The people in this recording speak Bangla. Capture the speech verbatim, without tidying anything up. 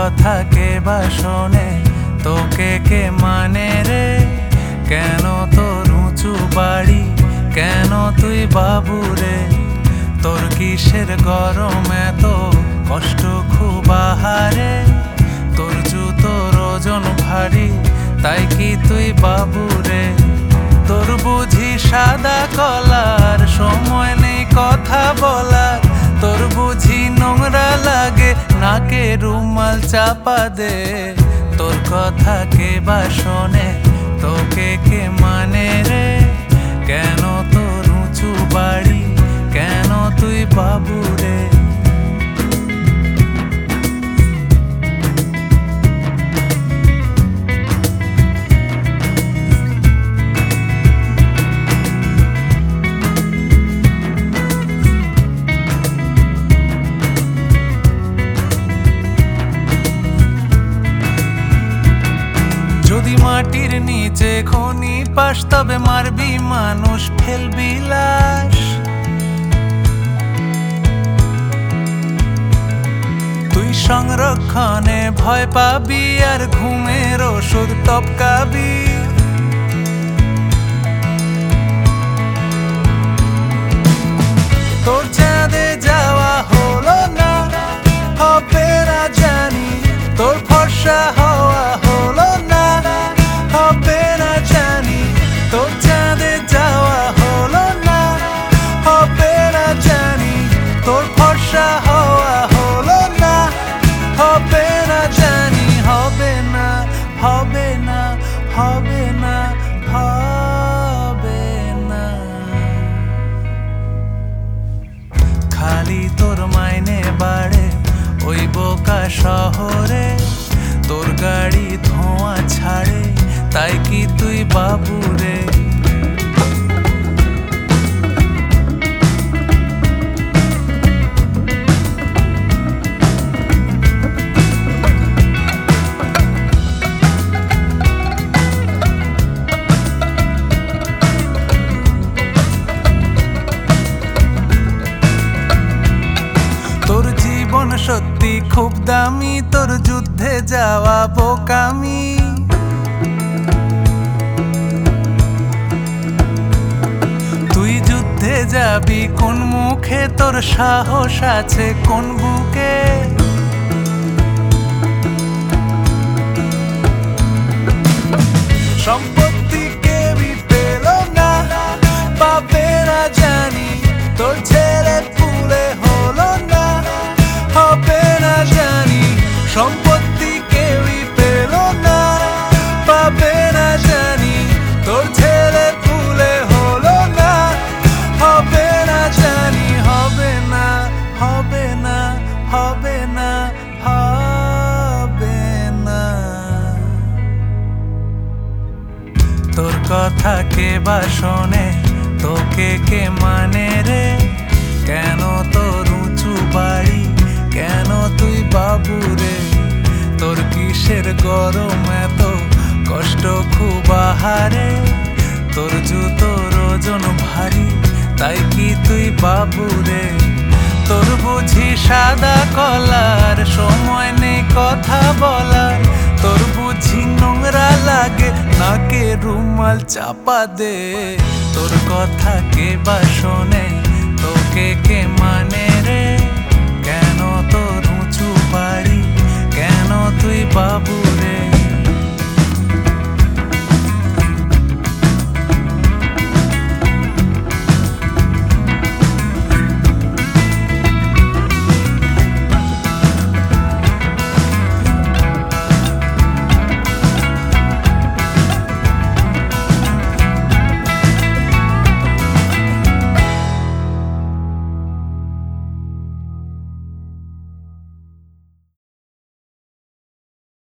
কথা কে বা শোনে, তোকে কে মানে রে? কেন তোর উঁচু বাড়ি, কেন তুই বাবু রে? তোর কিসের গরম এত কষ্ট খুব আহারে? তোর জুতোর ওজন ভারী, তাই কি তুই বাবু রে? তোর বুঝি সাদা কলার, সময় নেই কথা বলার। তোর বুঝি নোংরা লাগে, নাকে রুমাল চাপা দে। তোর কথা কে বা শোনে, তোকে কে মানে রে? কেন তোর উঁচু বাড়ি, কেন তুই বাবু রে? যদি মাটির নিচে খনি পাস, তবে মারবি মানুষ, ফেলবি লাশ। তুই সংরক্ষণে ভয় পাবি, আর ঘুমের ওষুধ টপকাবি। তোর চাঁদে যাওয়া হলো না, হবে না জানি। তোর ফর্সা হওয়া হলো না, হবে না জানি। তোর চাঁদে যাওয়া হলো না, হবে না জানি। তোর ফর্সা হওয়া হলো না, হবে না জানি। হবে না, হবে না, হবে না, হবে না। খালি তোর মাইনে বাড়ে ওই বোকা শহরে। তোর গাড়ি ধোঁয়া ছাড়ে, তাই কি তুই বাবু রে? তোর জীবন সত্যি খুব দামি, তোর যুদ্ধে যাওয়া বোকামি। তুই যুদ্ধে যাবি কোন মুখে, তোর সাহস আছে কোন বুকে? সম্পত্তি কেউই পেল না, পাবে না জানি। তোর ছেলে পুলে হলো না, হবে না জানি। সম্পত্তি কেউই পেল না, পাবে না জানি। তোর ছেলে পুলে হলো না, হবে না জানি। হবে না, হবে না, হবে না, হবে না। তোর কথা কে বা শোনে, তোকে কে মানে রে? কেন তোর উঁচু বাড়ি, কেন তুই বাবু রে? তোর কিসের গরম এত কষ্ট খুব আহারে? তোর জুতোর ওজন ভারী, তাই কি তুই বাবু রে? তোর বুঝি সাদা কলার, সময় নেই কথা বলার। তোর বুঝি নোংরা লাগে, নাকে রুমাল চাপা দে। তোর কথা কে বা শোনে, তোকে কে মানে রে? কেন তোর উঁচু বাড়ি, কেন তুই বাবু